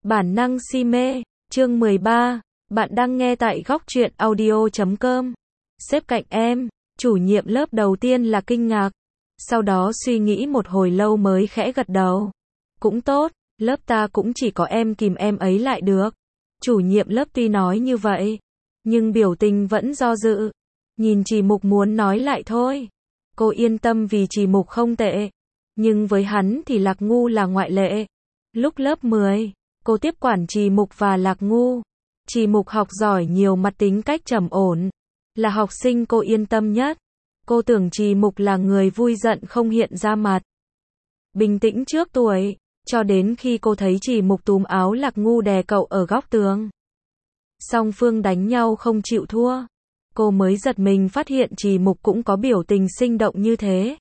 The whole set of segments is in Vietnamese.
Bản năng si mê, chương 13, bạn đang nghe tại góc truyện audio.com. Xếp cạnh em, chủ nhiệm lớp đầu tiên là kinh ngạc, sau đó suy nghĩ một hồi lâu mới khẽ gật đầu. Cũng tốt, lớp ta cũng chỉ có em kìm em ấy lại được. Chủ nhiệm lớp tuy nói như vậy, nhưng biểu tình vẫn do dự. Nhìn Trì Mục muốn nói lại thôi. Cô yên tâm vì Trì Mục không tệ. Nhưng với hắn thì Lạc Ngu là ngoại lệ. Lúc lớp 10, cô tiếp quản Trì Mục và Lạc Ngu. Trì Mục học giỏi nhiều mặt, tính cách trầm ổn, là học sinh cô yên tâm nhất. Cô tưởng Trì Mục là người vui giận không hiện ra mặt, bình tĩnh trước tuổi, cho đến khi cô thấy Trì Mục túm áo Lạc Ngu đè cậu ở góc tường. Song phương đánh nhau không chịu thua. Cô mới giật mình phát hiện Trì Mục cũng có biểu tình sinh động như thế.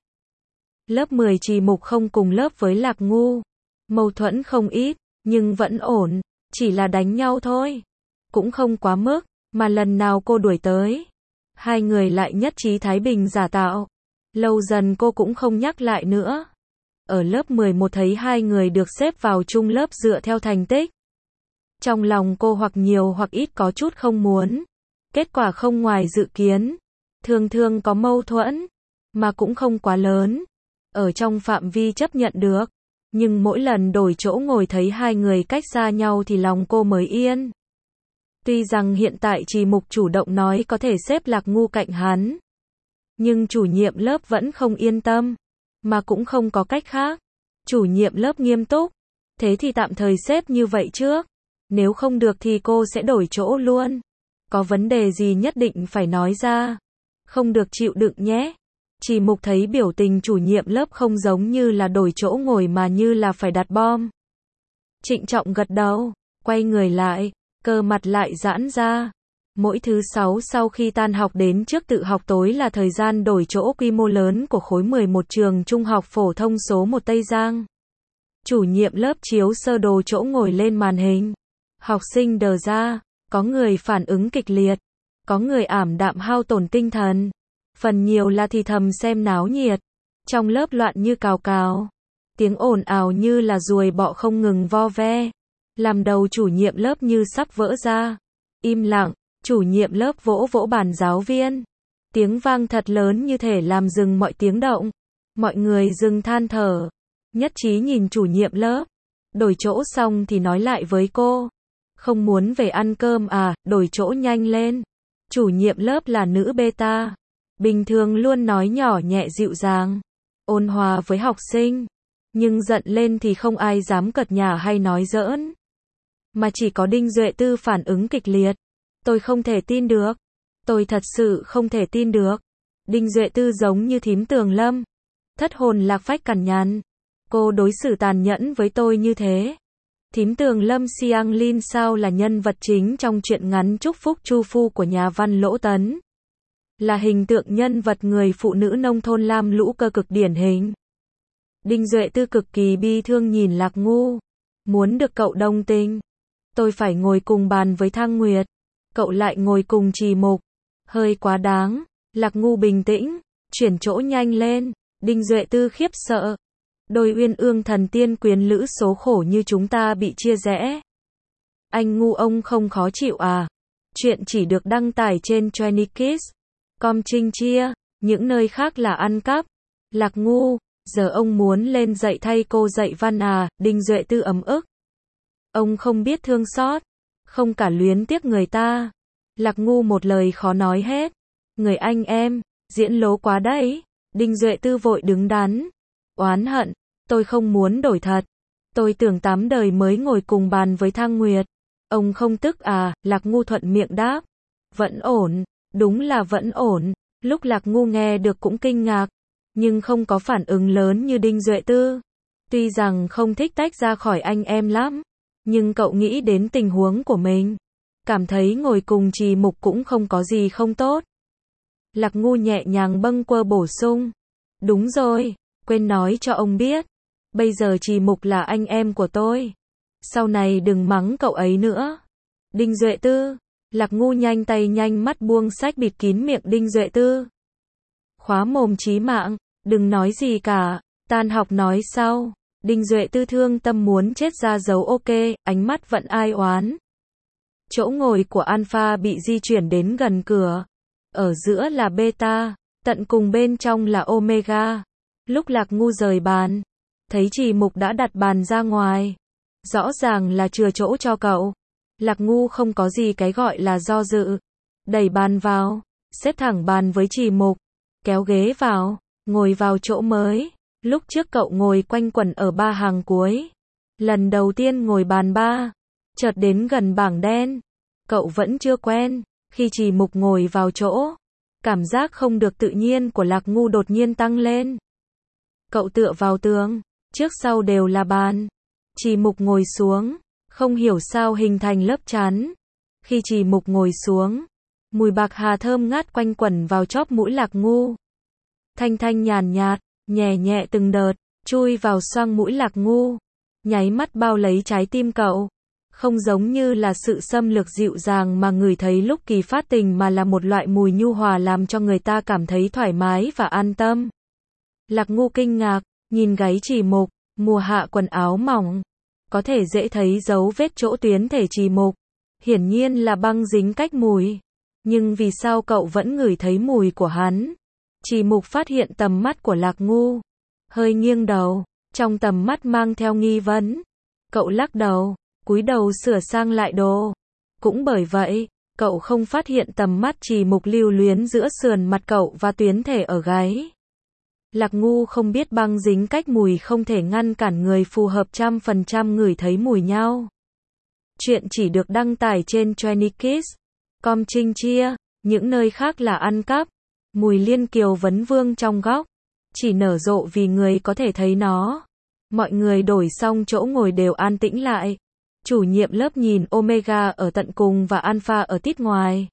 Lớp 10 Trì Mục không cùng lớp với Lạc Ngu. Mâu thuẫn không ít, nhưng vẫn ổn, chỉ là đánh nhau thôi. Cũng không quá mức, mà lần nào cô đuổi tới, hai người lại nhất trí thái bình giả tạo. Lâu dần cô cũng không nhắc lại nữa. Ở lớp 11 thấy hai người được xếp vào chung lớp dựa theo thành tích. Trong lòng cô hoặc nhiều hoặc ít có chút không muốn. Kết quả không ngoài dự kiến. Thường thường có mâu thuẫn, mà cũng không quá lớn. Ở trong phạm vi chấp nhận được. Nhưng mỗi lần đổi chỗ ngồi thấy hai người cách xa nhau thì lòng cô mới yên. Tuy rằng hiện tại Trì Mục chủ động nói có thể xếp Lạc Ngu cạnh hắn, nhưng chủ nhiệm lớp vẫn không yên tâm, mà cũng không có cách khác. Chủ nhiệm lớp nghiêm túc, thế thì tạm thời xếp như vậy trước, nếu không được thì cô sẽ đổi chỗ luôn. Có vấn đề gì nhất định phải nói ra, không được chịu đựng nhé. Trì Mục thấy biểu tình chủ nhiệm lớp không giống như là đổi chỗ ngồi mà như là phải đặt bom. Trịnh trọng gật đầu, quay người lại, cơ mặt lại giãn ra. Mỗi thứ 6 sau khi tan học đến trước tự học tối là thời gian đổi chỗ quy mô lớn của khối 11 trường trung học phổ thông số 1 Tây Giang. Chủ nhiệm lớp chiếu sơ đồ chỗ ngồi lên màn hình. Học sinh đờ ra, có người phản ứng kịch liệt, có người ảm đạm hao tổn tinh thần. Phần nhiều là thì thầm xem náo nhiệt. Trong lớp loạn như cào cào. Tiếng ồn ào như là ruồi bọ không ngừng vo ve. Làm đầu chủ nhiệm lớp như sắp vỡ ra. Im lặng, chủ nhiệm lớp vỗ vỗ bàn giáo viên. Tiếng vang thật lớn như thể làm dừng mọi tiếng động. Mọi người dừng than thở. Nhất trí nhìn chủ nhiệm lớp. Đổi chỗ xong thì nói lại với cô. Không muốn về ăn cơm à, đổi chỗ nhanh lên. Chủ nhiệm lớp là nữ beta. Bình thường luôn nói nhỏ nhẹ dịu dàng, ôn hòa với học sinh. Nhưng giận lên thì không ai dám cợt nhả hay nói giỡn. Mà chỉ có Đinh Duệ Tư phản ứng kịch liệt. Tôi không thể tin được. Tôi thật sự không thể tin được. Đinh Duệ Tư giống như thím Tường Lâm. Thất hồn lạc phách cằn nhằn. Cô đối xử tàn nhẫn với tôi như thế. Thím Tường Lâm Siang Lin sao là nhân vật chính trong truyện ngắn Chúc Phúc Chu Phu của nhà văn Lỗ Tấn. Là hình tượng nhân vật người phụ nữ nông thôn lam lũ cơ cực điển hình. Đinh Duệ Tư cực kỳ bi thương nhìn Lạc Ngu. Muốn được cậu đồng tình. Tôi phải ngồi cùng bàn với Thang Nguyệt. Cậu lại ngồi cùng Trì Mục. Hơi quá đáng. Lạc Ngu bình tĩnh. Chuyển chỗ nhanh lên. Đinh Duệ Tư khiếp sợ. Đôi uyên ương thần tiên quyến lữ số khổ như chúng ta bị chia rẽ. Anh Ngu ông không khó chịu à? Chuyện chỉ được đăng tải trên TrendyKids.com Trinh chia, những nơi khác là ăn cắp. Lạc Ngu, giờ ông muốn lên dạy thay cô dạy văn à? Đinh Duệ Tư ấm ức. Ông không biết thương xót, không cả luyến tiếc người ta. Lạc Ngu một lời khó nói hết. Người anh em, diễn lố quá đấy. Đinh Duệ Tư vội đứng đắn. Oán hận, tôi không muốn đổi thật. Tôi tưởng 8 đời mới ngồi cùng bàn với Thang Nguyệt. Ông không tức à? Lạc Ngu thuận miệng đáp. Vẫn ổn. Đúng là vẫn ổn. Lúc Lạc Ngu nghe được cũng kinh ngạc, nhưng không có phản ứng lớn như Đinh Duệ Tư. Tuy rằng không thích tách ra khỏi anh em lắm, nhưng cậu nghĩ đến tình huống của mình, cảm thấy ngồi cùng Trì Mục cũng không có gì không tốt. Lạc Ngu nhẹ nhàng bâng quơ bổ sung. Đúng rồi, quên nói cho ông biết. Bây giờ Trì Mục là anh em của tôi. Sau này đừng mắng cậu ấy nữa. Đinh Duệ Tư. Lạc Ngu nhanh tay nhanh mắt buông sách bịt kín miệng Đinh Duệ Tư. Khóa mồm chí mạng, đừng nói gì cả, tan học nói sau. Đinh Duệ Tư thương tâm muốn chết ra dấu ok, ánh mắt vẫn ai oán. Chỗ ngồi của Alpha bị di chuyển đến gần cửa. Ở giữa là Beta, tận cùng bên trong là Omega. Lúc Lạc Ngu rời bàn, thấy Trì Mục đã đặt bàn ra ngoài. Rõ ràng là chừa chỗ cho cậu. Lạc Ngu không có gì cái gọi là do dự. Đẩy bàn vào, xếp thẳng bàn với Trì Mục, kéo ghế vào, ngồi vào chỗ mới. Lúc trước cậu ngồi quanh quẩn ở ba hàng cuối. Lần đầu tiên ngồi bàn ba, chợt đến gần bảng đen. Cậu vẫn chưa quen, khi Trì Mục ngồi vào chỗ, cảm giác không được tự nhiên của Lạc Ngu đột nhiên tăng lên. Cậu tựa vào tường, trước sau đều là bàn. Trì Mục ngồi xuống, không hiểu sao hình thành lớp chắn. Khi Trì Mục ngồi xuống, mùi bạc hà thơm ngát quanh quẩn vào chóp mũi Lạc Ngu. Thanh thanh nhàn nhạt, nhẹ nhẹ từng đợt, chui vào xoang mũi Lạc Ngu, nháy mắt bao lấy trái tim cậu. Không giống như là sự xâm lược dịu dàng mà ngửi thấy lúc Kỳ phát tình mà là một loại mùi nhu hòa làm cho người ta cảm thấy thoải mái và an tâm. Lạc Ngu kinh ngạc, nhìn gáy Trì Mục, mùa hạ quần áo mỏng, có thể dễ thấy dấu vết chỗ tuyến thể Trì Mục. Hiển nhiên là băng dính cách mùi. Nhưng vì sao cậu vẫn ngửi thấy mùi của hắn? Trì Mục phát hiện tầm mắt của Lạc Ngu, hơi nghiêng đầu, trong tầm mắt mang theo nghi vấn. Cậu lắc đầu, cúi đầu sửa sang lại đồ. Cũng bởi vậy, cậu không phát hiện tầm mắt Trì Mục lưu luyến giữa sườn mặt cậu và tuyến thể ở gáy. Lạc Ngu không biết băng dính cách mùi không thể ngăn cản người phù hợp 100% ngửi thấy mùi nhau. Chuyện chỉ được đăng tải trên TrendingKids.com. Trinh chia, những nơi khác là ăn cắp. Mùi liên kiều vấn vương trong góc, chỉ nở rộ vì người có thể thấy nó. Mọi người đổi xong chỗ ngồi đều an tĩnh lại. Chủ nhiệm lớp nhìn Omega ở tận cùng và Alpha ở tít ngoài.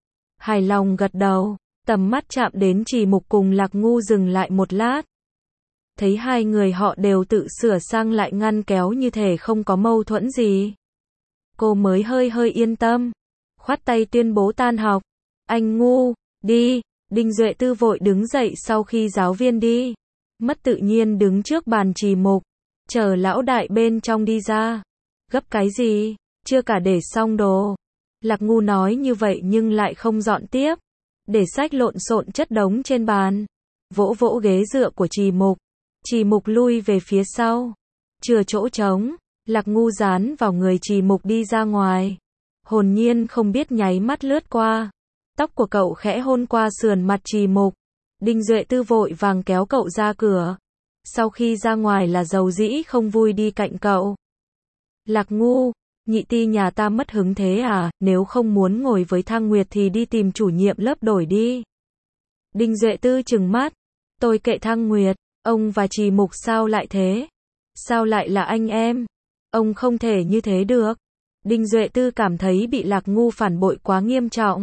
Hài lòng gật đầu, tầm mắt chạm đến Trì Mục cùng Lạc Ngu dừng lại một lát. Thấy hai người họ đều tự sửa sang lại ngăn kéo như thể không có mâu thuẫn gì. Cô mới hơi yên tâm, khoát tay tuyên bố tan học. Anh Ngu, đi. Đinh Duệ Tư vội đứng dậy sau khi giáo viên đi. Mất tự nhiên đứng trước bàn Trì Mục, chờ lão đại bên trong đi ra. Gấp cái gì, chưa cả để xong đồ. Lạc Ngu nói như vậy nhưng lại không dọn tiếp. Để sách lộn xộn chất đống trên bàn. Vỗ vỗ ghế dựa của Trì Mục. Trì Mục lui về phía sau. Chừa chỗ trống. Lạc Ngu dán vào người Trì Mục đi ra ngoài. Hồn nhiên không biết nháy mắt lướt qua. Tóc của cậu khẽ hôn qua sườn mặt Trì Mục. Đinh Duệ Tư vội vàng kéo cậu ra cửa. Sau khi ra ngoài là dầu dĩ không vui đi cạnh cậu. Lạc Ngu, nhị ti nhà ta mất hứng thế à, nếu không muốn ngồi với Thang Nguyệt thì đi tìm chủ nhiệm lớp đổi đi. Đinh Duệ Tư trừng mắt. Tôi kệ Thang Nguyệt, ông và Trì Mục sao lại thế? Sao lại là anh em? Ông không thể như thế được. Đinh Duệ Tư cảm thấy bị Lạc Ngu phản bội quá nghiêm trọng.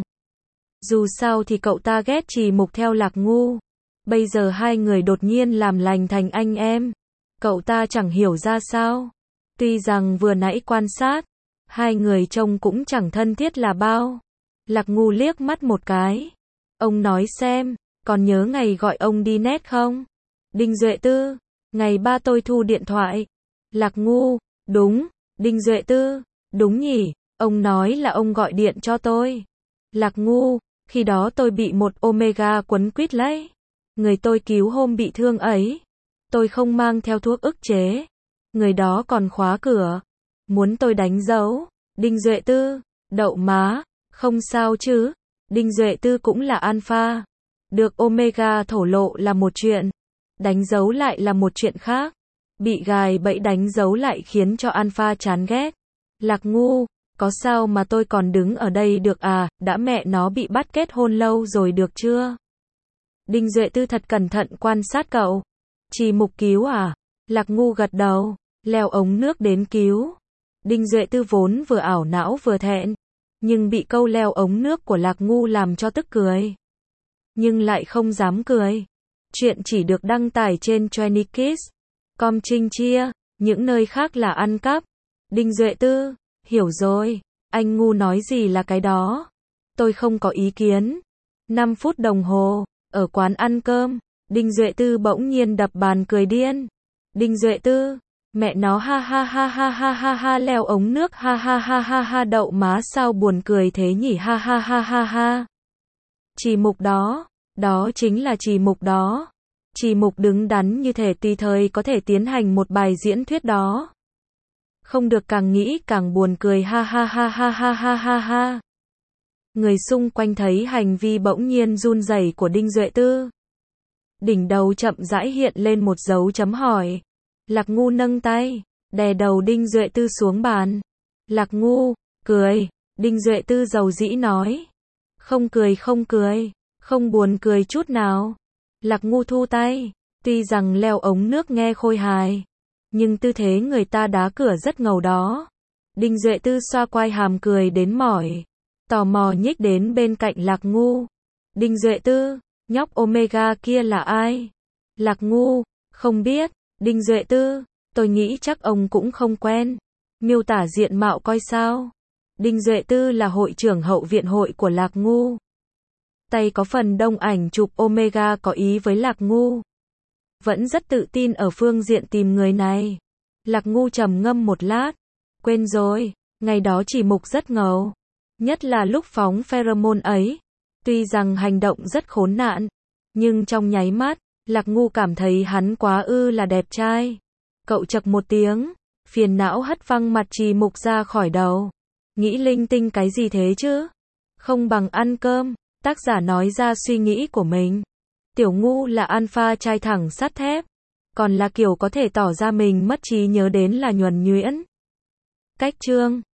Dù sao thì cậu ta ghét Trì Mục theo Lạc Ngu. Bây giờ hai người đột nhiên làm lành thành anh em. Cậu ta chẳng hiểu ra sao. Tuy rằng vừa nãy quan sát, hai người trông cũng chẳng thân thiết là bao. Lạc Ngu liếc mắt một cái. Ông nói xem, còn nhớ ngày gọi ông đi net không? Đinh Duệ Tư, ngày ba tôi thu điện thoại. Lạc Ngu, đúng. Đinh Duệ Tư, đúng nhỉ, ông nói là ông gọi điện cho tôi. Lạc Ngu, khi đó tôi bị một Omega quấn quýt lấy. Người tôi cứu hôm bị thương ấy. Tôi không mang theo thuốc ức chế. Người đó còn khóa cửa. Muốn tôi đánh dấu. Đinh Duệ Tư, đậu má, không sao chứ. Đinh Duệ Tư cũng là Alpha. Được Omega thổ lộ là một chuyện. Đánh dấu lại là một chuyện khác. Bị gài bẫy đánh dấu lại khiến cho Alpha chán ghét. Lạc Ngu, có sao mà tôi còn đứng ở đây được à, đã mẹ nó bị bắt kết hôn lâu rồi được chưa? Đinh Duệ Tư thật cẩn thận quan sát cậu. Trì Mục cứu à? Lạc Ngu gật đầu, leo ống nước đến cứu. Đinh Duệ Tư vốn vừa ảo não vừa thẹn, nhưng bị câu leo ống nước của Lạc Ngu làm cho tức cười. Nhưng lại không dám cười. Chuyện chỉ được đăng tải trên TrendingKids.com. Trinh chia, những nơi khác là ăn cắp. Đinh Duệ Tư, hiểu rồi, anh Ngu nói gì là cái đó. Tôi không có ý kiến. 5 phút đồng hồ, ở quán ăn cơm, Đinh Duệ Tư bỗng nhiên đập bàn cười điên. Đinh Duệ Tư, Mẹ nó ha ha ha ha ha ha ha leo ống nước ha ha ha ha ha đậu má sao buồn cười thế nhỉ ha ha ha ha ha. Chỉ mục đó, đó chính là chỉ mục đó. Chỉ mục đứng đắn như thể tùy thời có thể tiến hành một bài diễn thuyết đó. Không được càng nghĩ càng buồn cười ha ha ha ha ha ha ha ha. Người xung quanh thấy hành vi bỗng nhiên run rẩy của Đinh Duệ Tư. Đỉnh đầu chậm rãi hiện lên một dấu chấm hỏi. Lạc Ngu nâng tay, đè đầu Đinh Duệ Tư xuống bàn. Lạc Ngu, cười. Đinh Duệ Tư dầu dĩ nói. Không cười không cười, không buồn cười chút nào. Lạc Ngu thu tay, tuy rằng leo ống nước nghe khôi hài, nhưng tư thế người ta đá cửa rất ngầu đó. Đinh Duệ Tư xoa quai hàm cười đến mỏi, tò mò nhích đến bên cạnh Lạc Ngu. Đinh Duệ Tư, nhóc Omega kia là ai? Lạc Ngu, không biết. Đinh Duệ Tư, tôi nghĩ chắc ông cũng không quen. Miêu tả diện mạo coi sao. Đinh Duệ Tư là hội trưởng hậu viện hội của Lạc Ngu. Tay có phần đông ảnh chụp Omega có ý với Lạc Ngu. Vẫn rất tự tin ở phương diện tìm người này. Lạc Ngu trầm ngâm một lát. Quên rồi, ngày đó chỉ mục rất ngầu. Nhất là lúc phóng pheromone ấy. Tuy rằng hành động rất khốn nạn, nhưng trong nháy mắt, Lạc Ngu cảm thấy hắn quá là đẹp trai. Cậu chậc một tiếng, phiền não hất văng mặt Trì Mục ra khỏi đầu. Nghĩ linh tinh cái gì thế chứ? Không bằng ăn cơm, tác giả nói ra suy nghĩ của mình. Tiểu Ngu là alpha trai thẳng sắt thép, còn là kiểu có thể tỏ ra mình mất trí nhớ đến là nhuần nhuyễn. Cách chương